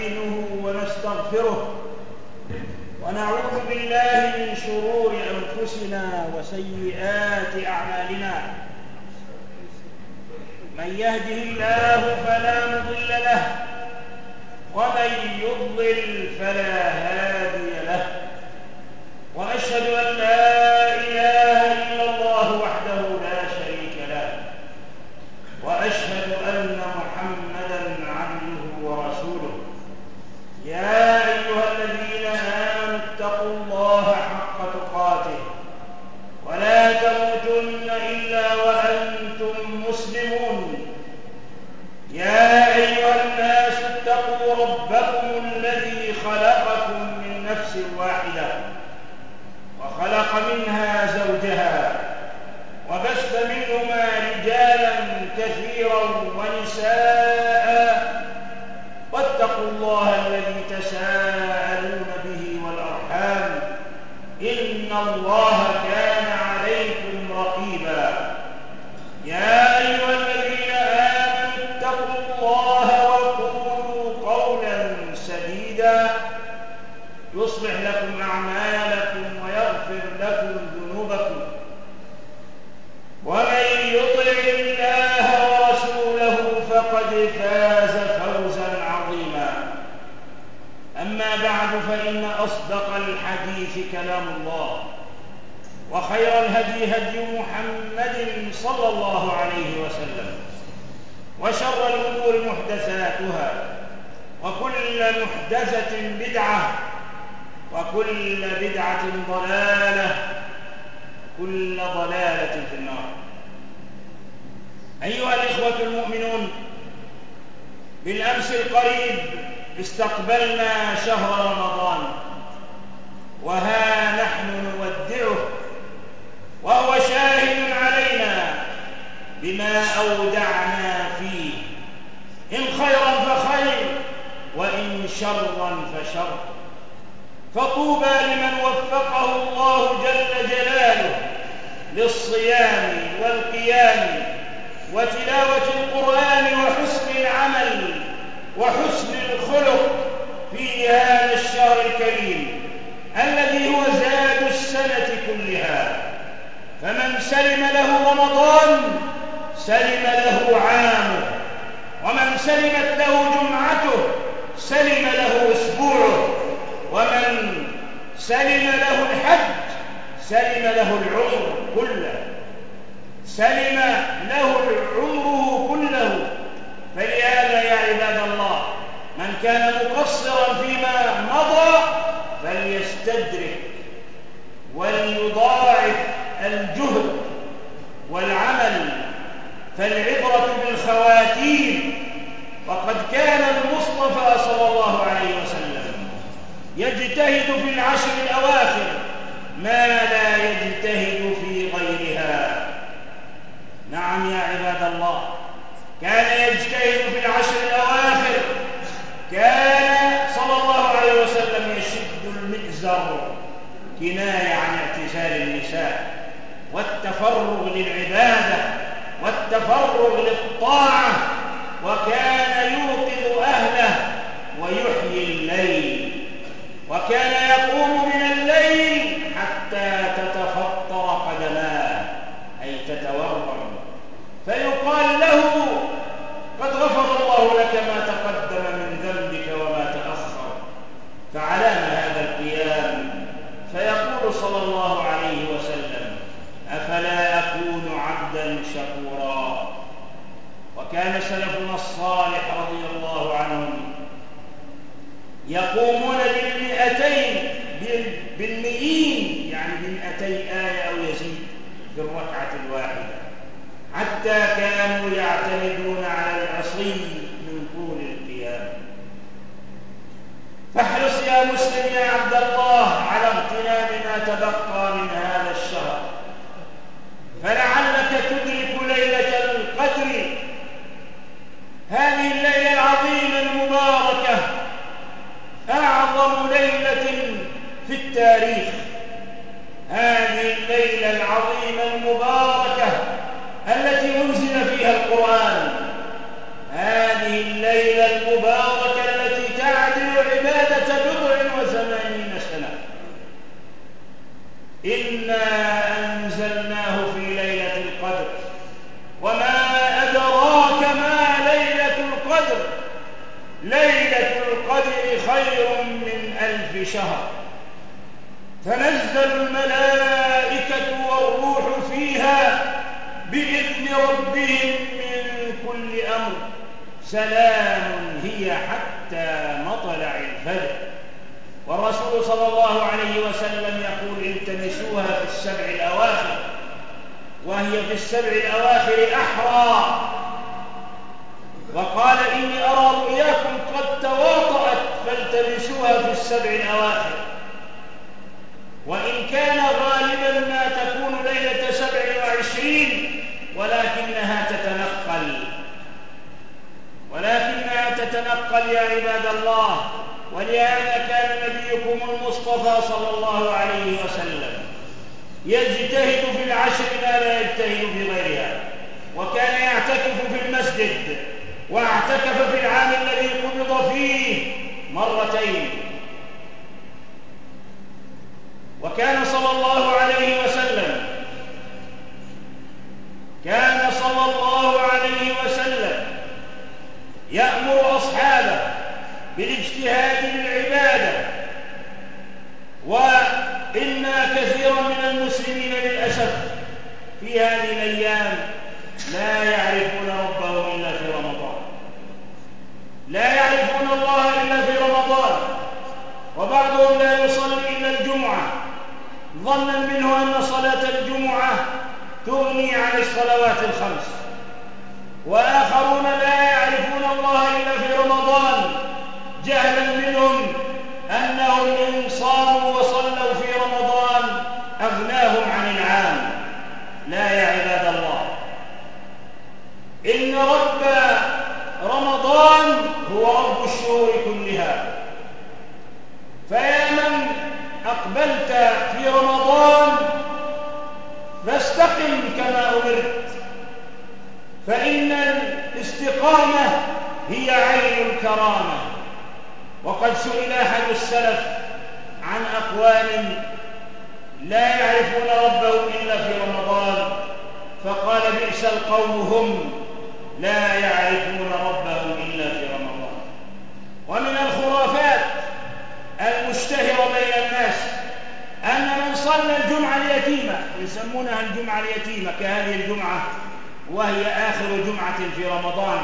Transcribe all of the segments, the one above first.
ونستعينه ونستغفره ونعوذ بالله من شرور أنفسنا وسيئات أعمالنا. من يهده الله فلا مضل له ومن يضلل فلا هادي له، وأشهد أن لا إله إلا الله وحده لا شريك له، وأشهد أن محمدًا عبده ورسوله. يا أيها الذين آمنوا اتقوا الله حق تقاته ولا تموتن إلا وأنتم مسلمون. يا أيها الناس اتقوا ربكم الذي خلقكم من نفس واحدة وخلق منها زوجها وبث منهما رجالا كثيرا ونساء، واتقوا الله الذي تساءلون به والأرحام إن الله كان عليكم رقيبا. يا أيها الذين آمنوا اتقوا الله وقولوا قولا سديدا يصلح لكم أعمالكم ويغفر لكم ذنوبكم، ومن يطع الله ورسوله فقد فاز فوزا عظيما. أما بعد، فإن أصدق الحديث كلام الله، وخير الهدي هدي محمد صلى الله عليه وسلم، وشر الأمور محدثاتها، وكل محدثة بدعة، وكل بدعة ضلالة، كل ضلالة في النار. أيها الإخوة المؤمنون، بالأمس القريب استقبلنا شهر رمضان، وها نحن نودعه وهو شاهد علينا بما أودعنا فيه، إن خيرا فخير وإن شرا فشر. فطوبى لمن وفقه الله جل جلاله للصيام والقيام وتلاوة القرآن وحسن العمل وحسن الخلق في هذا الشهر الكريم الذي هو زاد السنة كلها. فمن سلم له رمضان سلم له عامه، ومن سلمت له جمعته سلم له أسبوعه، ومن سلم له الحج سلم له العمر كله، سلم له عمره كله. فلهذا يا عباد الله، من كان مقصرا فيما مضى فليستدرك وليضاعف الجهد والعمل، فالعبرة بالخواتيم. وقد كان المصطفى صلى الله عليه وسلم يجتهد في العشر الأواخر ما لا يجتهد في غيرها. نعم يا عباد الله، كان يجتهد في العشر الأواخر. كان صلى الله عليه وسلم يشد المئزر كناية عن اعتزال النساء والتفرغ للعبادة والتفرغ للطاعة، وكان يوقظ أهله ويحيي الليل، وكان يقوم من الليل حتى تتفطر قدماه أي تتورم، فيقال له قد غفر الله لك ما تقدم من ذنبك وما تأخر، فعلامة هذا القيام. فيقول صلى الله عليه وسلم: أفلا أكون عبدا شكورا. وكان سلفنا الصالح رضي الله عنهم يقومون بالمئين، يعني ب200 آية أو يزيد في الركعة الواحدة، حتى كانوا يعتمدون على العصي من طول القيام. فاحرص يا مسلم يا عبد الله على اغتنام ما تبقى من هذا الشهر، فلعلك تدرك ليلة القدر، هذه الليلة العظيمة المباركة، أعظم ليلة في التاريخ. هذه الليلة العظيمة المباركة التي أنزل فيها القرآن، هذه الليلة المباركة التي تعدل إنا أنزلناه في ليلة القدر وما أدراك ما ليلة القدر ليلة القدر خير من 1000 شهر تنزل الملائكة والروح فيها بإذن ربهم من كل أمر سلام هي حتى مطلع الفجر. والرسول صلى الله عليه وسلم يقول التمسوها في السبع الأواخر، وهي في السبع الأواخر أحرى. وقال إني أرى رؤياكم قد تواطأت فالتمسوها في السبع الأواخر. وإن كان غالبا ما تكون ليلة 27 ولكنها تتنقل يا عباد الله. ولهذا كان نبيكم المصطفى صلى الله عليه وسلم يجتهد في العشر ما لا يجتهد في غيرها، وكان يعتكف في المسجد، واعتكف في العام الذي قبض فيه 2 مرتين. وكان صلى الله عليه وسلم يأمر أصحابه بالاجتهاد بالعبادة. وإن كثيرا من المسلمين للأسف في هذه الأيام لا يعرفون ربهم إلا في رمضان، لا يعرفون الله إلا في رمضان. وبعضهم لا يصلي إلا الجمعة ظنا منه أن صلاة الجمعة تغني عن الصلوات ال5. وآخرون لا يعرفون الله إلا في رمضان جهلا منهم أنهم إن صاموا وصلوا في رمضان أغناهم عن العام. لا يا عباد الله، إن رب رمضان هو رب الشهور كلها. فيا من أقبلت في رمضان فاستقم كما أمرت، فإن الاستقامة هي عين الكرامة. وقد سئل أحد السلف عن أقوام لا يعرفون ربهم إلا في رمضان، فقال بئس القوم هم لا يعرفون ربهم إلا في رمضان. ومن الخرافات المشتهرة بين الناس أن من صلى الجمعة اليتيمة، يسمونها الجمعة اليتيمة كهذه الجمعة وهي آخر جمعة في رمضان،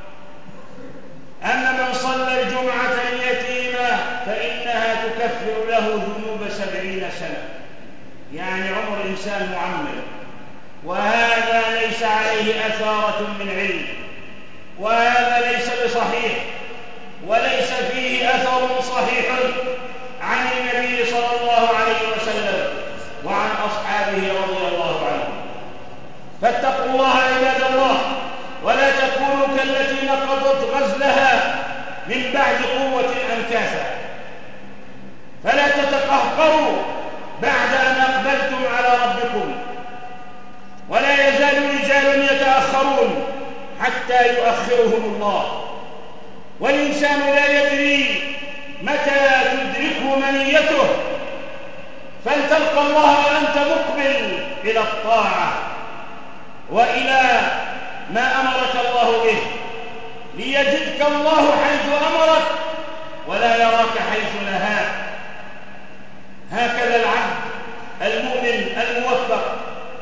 أن من صلى الجمعة اليتيمة فإنها تكفر له ذنوب 70 سنة، يعني عمر إنسان معمر. وهذا ليس عليه أثارة من علم، وهذا ليس بصحيح، وليس فيه أثر صحيح عن النبي صلى الله عليه وسلم وعن أصحابه رضي الله عنهم. فاتقوا الله عباد الله، ولا تكونوا كالتي نقضت غزلها من بعد قوة أنكاثا. فلا تتقهقروا بعد أن أقبلتم على ربكم. ولا يزال رجال يتأخرون حتى يؤخرهم الله، والإنسان لا يدري متى تدركه منيته. فلتلقى الله وأنت مقبل إلى الطاعة وإلى ما أمرك الله به، ليجدك الله حيث أمرك ولا يراك حيث نهاك. هكذا العبد المؤمن الموفق.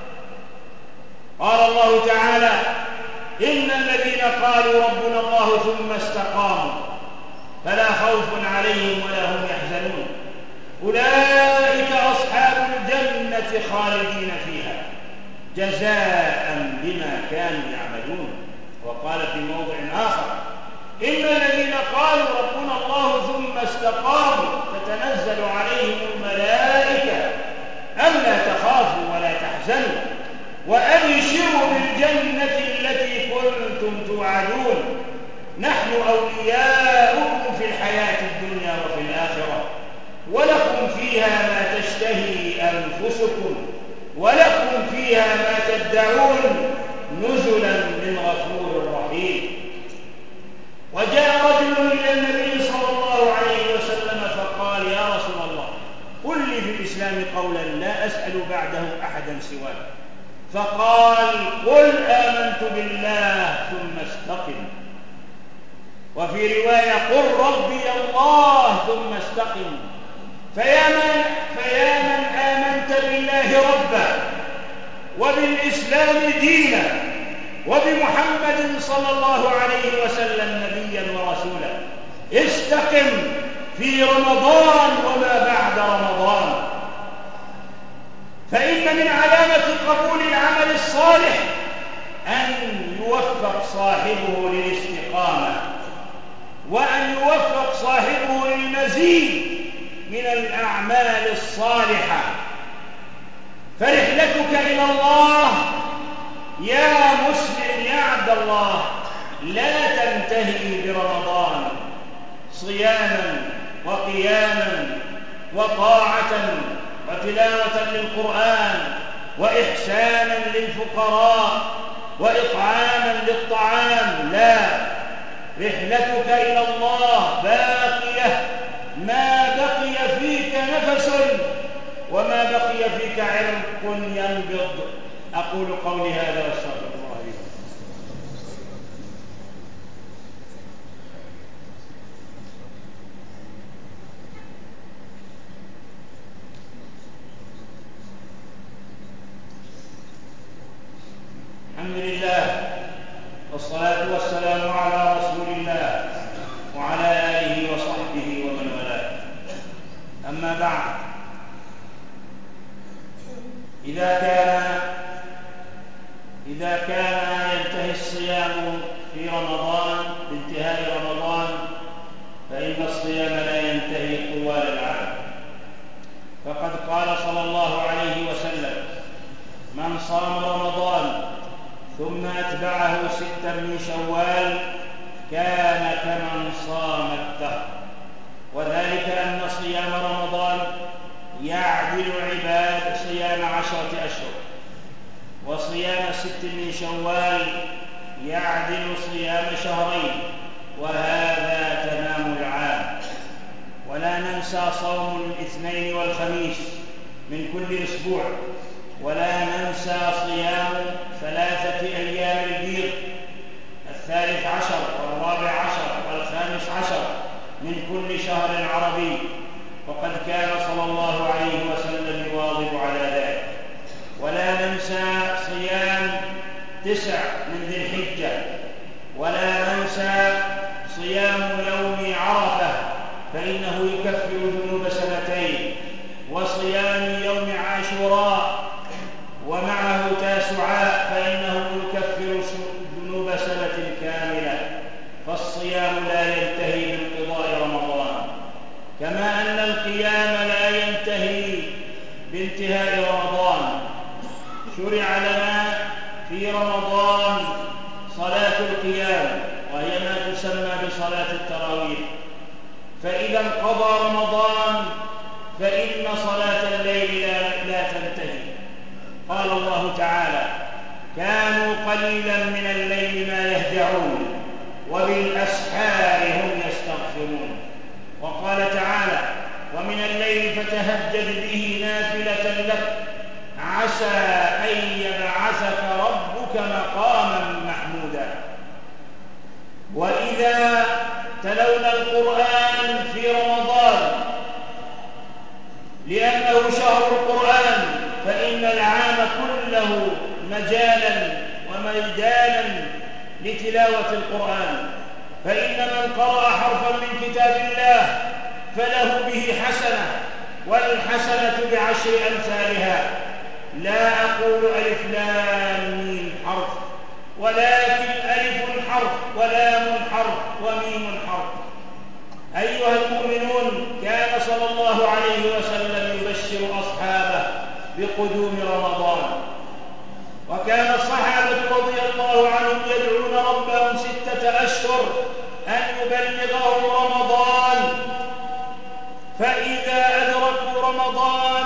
قال الله تعالى: إن الذين قالوا ربنا الله ثم استقاموا فلا خوف عليهم ولا هم يحزنون أولئك أصحاب الجنة خالدين فيها جزاء بما كانوا يعملون. وقال في موضع آخر: إن الذين قالوا ربنا الله ثم استقاموا تتنزل عليهم الملائكة ألا تخافوا ولا تحزنوا وأبشروا بالجنة التي كنتم توعدون نحن أولياؤكم في الحياة الدنيا وفي الآخرة ولكم فيها ما تشتهي أنفسكم ولكم فيها ما تدعون نزلا من غفور رحيم. وجاء رجل إلى النبي صلى الله عليه وسلم فقال: يا رسول الله، قل لي في الإسلام قولا لا أسأل بعده أحدا سواه، فقال قل آمنت بالله ثم استقم. وفي رواية قل ربي الله ثم استقم. فيا من آمنت بالله ربا وبالإسلام دينا وبمحمد صلى الله عليه وسلم نبيا ورسولا، استقم في رمضان وما بعد رمضان، فإن من علامة قبول العمل الصالح أن يوفق صاحبه للاستقامة، وأن يوفق صاحبه للمزيد من الأعمال الصالحة. فرحلتك إلى الله يا مسلم يا عبد الله لا تنتهي برمضان، صياما وقياما وطاعة وتلاوة للقرآن وإحسانا للفقراء وإطعاما للطعام، لا، رحلتك إلى الله باقية ما بقي فيك نفس وما بقي فيك عرق ينبض. أقول قولي هذا واستغفر الله لي. الحمد لله والصلاة والسلام على رسول الله وعلى آله وصحبه ومن والاه. أما بعد، إذا كان ينتهي الصيام في رمضان بانتهاء رمضان، فإن الصيام لا ينتهي طوال العام. فقد قال صلى الله عليه وسلم: من صام رمضان ثم أتبعه 6 من شوال كان كمن صام الدهر. وذلك أن صيام رمضان يعدل صيام 10 أشهر، وصيام 6 من شوال يعدل صيام شهرين، وهذا تمام العام. ولا ننسى صوم الاثنين والخميس من كل أسبوع، ولا ننسى صيام 3 أيام البيض، 13 و14 و15 من كل شهر عربي، وقد كان صلى الله عليه وسلم يواظب على ذلك. ولا ننسى صيام 9 من ذي الحجة، ولا ننسى صيام يوم عرفة فإنه يكفر ذنوب 2 سنين، وصيام يوم عاشوراء ومعه تاسعاء فإنه يكفر ذنوب 1 سنة كاملة. فالصيام لا ينتهي بانقضاء رمضان، كما أن القيام لا ينتهي بانتهاء رمضان. شرع لنا في رمضان صلاة القيام، وهي ما تسمى بصلاة التراويح. فإذا انقضى رمضان فإن صلاة الليل لا تنتهي. قال الله تعالى: كانوا قليلا من الليل ما يهجعون وبالأسحار هم يستغفرون. وقال تعالى: ومن الليل فتهجد به نافلة لك عسى أن يبعثك ربك مقاما محمودا. وإذا تلونا القرآن في رمضان لأنه شهر القرآن، فإن العام كله مجالا وميدانا لتلاوة القرآن. فإن من قرأ حرفا من كتاب الله فله به حسنة، والحسنة ب10 أمثالها. لا أقول ألف لام ميم حرف، ولكن ألف حرف ولام حرف وميم حرف. أيها المؤمنون، كان صلى الله عليه وسلم يبشر أصحابه بقدوم رمضان، وكان الصحابة رضي الله عنهم يدعون ربهم 6 أشهر أن يبلغهم رمضان. فإذا أدركوا رمضان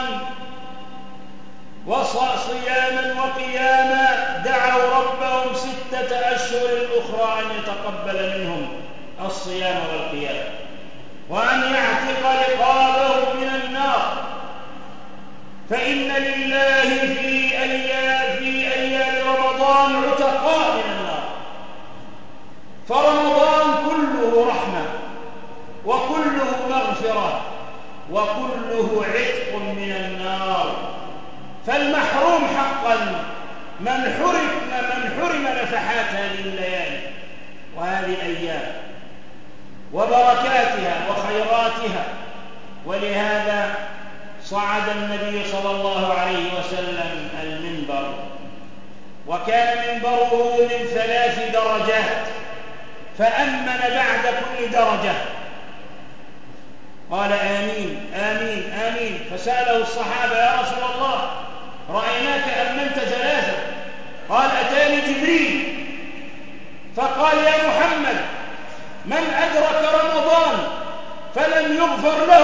صياما وقياما دعوا ربهم 6 أشهر الأخرى أن يتقبل منهم الصيام والقيام، وأن يعتق رقابهم من النار. فإن لله في أيام رمضان عتقاء من النار. فرمضان كله رحمة وكله مغفرة وكله عتق من النار. فالمحروم حقا من حرم نفحات هذه الليالي وهذه الأيام وبركاتها وخيراتها. ولهذا صعد النبي صلى الله عليه وسلم المنبر، وكان منبره من 3 درجات، فأمن بعد كل درجة قال آمين آمين آمين. فسأله الصحابة يا رسول الله رأيناك أمنت 3. قال أتاني جبريل فقال يا محمد من أدرك رمضان فلم يغفر له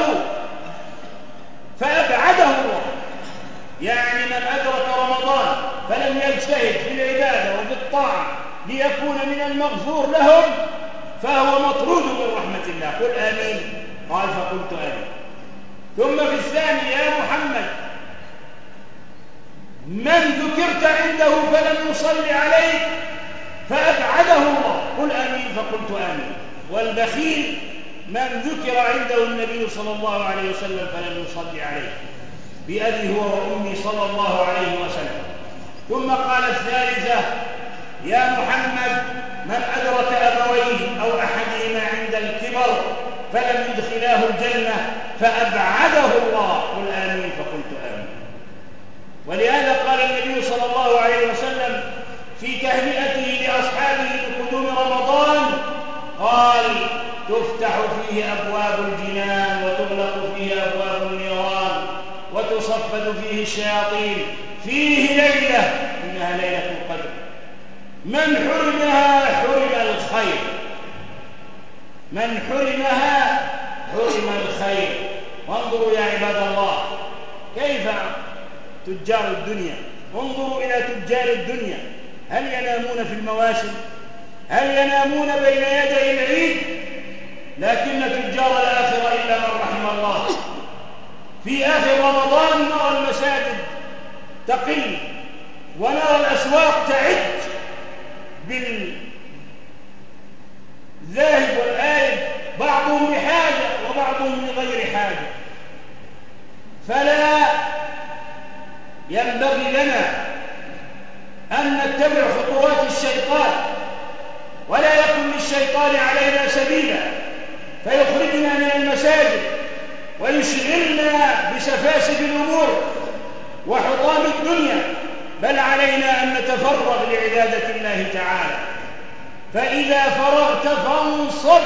فأبعده الله. يعني من أدرك رمضان فلم يجتهد في العبادة وفي الطاعة ليكون من المغفور لهم فهو مطرود من رحمة الله. قل آمين. قال فقلت آمين. ثم في الثاني يا محمد من ذكرت عنده فلم يصلي عليك فأبعده الله. قل آمين. فقلت آمين. والبخيل من ذكر عنده النبي صلى الله عليه وسلم فلم يصلي عليه بأبي هو وأمي صلى الله عليه وسلم. ثم قال الثالثة يا محمد من أدرك أبويه أو أحدهما عند الكبر فلم يدخلاه الجنة فأبعده الله. قل آمين. فقلت آمين. ولهذا قال النبي صلى الله عليه وسلم في تهنئته لأصحابه بقدوم رمضان قال تفتح فيه أبواب الجنان وتغلق فيه أبواب النيران وتصفد فيه الشياطين فيه ليلة إنها ليلة القدر من حرمها حرم الخير. من حرمها حرم الخير. وانظروا يا عباد الله كيف تجار الدنيا. انظروا إلى تجار الدنيا هل ينامون في المواسم؟ هل ينامون بين يدي العيد؟ لكن تجار الآخرة إلا من رحم الله في آخر رمضان نرى المساجد تقل ونرى الأسواق تعج بالذاهب والآيب، بعضهم بحاجة وبعضهم لغير حاجة. فلا ينبغي لنا أن نتبع خطوات الشيطان ولا يكن للشيطان علينا سبيلا فيخرجنا من المساجد ويشغلنا بسفاسف الأمور وحطام الدنيا، بل علينا أن نتفرغ لعبادة الله تعالى. فإذا فرغت فانصب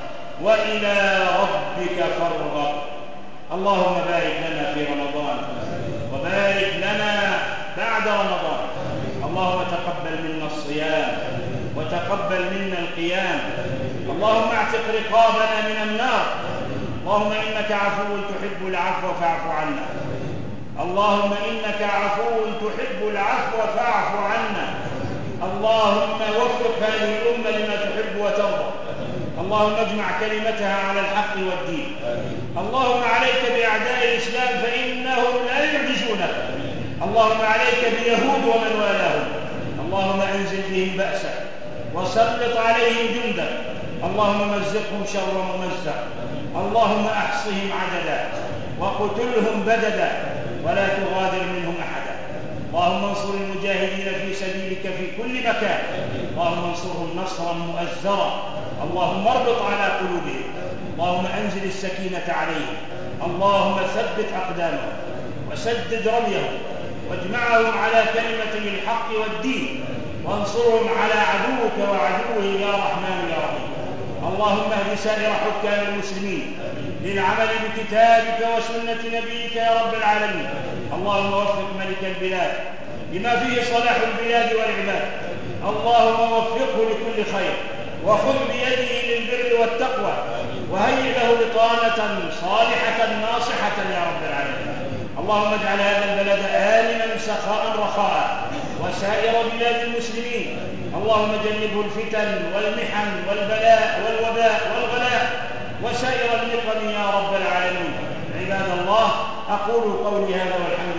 وإلى ربك فارغب. اللهم بارك لنا في رمضان وبارك لنا بعد رمضان. اللهم تقبل منا الصيام وتقبل منا القيام. اللهم اعتق رقابنا من النار. اللهم إنك عفو تحب العفو فاعف عنا. اللهم إنك عفو تحب العفو فاعف عنا. اللهم وفق هذه الأمة لما تحب وترضى. اللهم اجمع كلمتها على الحق والدين. اللهم عليك بأعداء الإسلام فإنهم لا يعجزونك. اللهم عليك باليهود ومن والاهم. اللهم أنزل بهم بأسك وسلط عليهم جندك. اللهم مزقهم شر ممزق. اللهم أحصهم عددا وقتلهم بددا ولا تغادر منهم أحدا. اللهم انصر المجاهدين في سبيلك في كل مكان. اللهم انصرهم نصرا مؤزرا. اللهم اربط على قلوبهم. اللهم أنزل السكينة عليهم. اللهم ثبت أقدامهم وسدد رميهم واجمعهم على كلمة الحق والدين وانصرهم على عدوك وعدوه يا رحمن يا رحيم. اللهم اهد سائر حكام المسلمين للعمل بكتابك وسنة نبيك يا رب العالمين. اللهم وفق ملك البلاد لما فيه صلاح البلاد والعباد. اللهم وفقه لكل خير وخذ بيده للبر والتقوى وهيئ له بطانة صالحة ناصحة يا رب العالمين. اللهم اجعل هذا البلد آمنا سخاء رخاء وسائر بلاد المسلمين. اللهم جنبه الفتن والمحن والبلاء والوباء والغلاء وسائر النقم يا رب العالمين. عباد الله أقول قولي هذا والحمد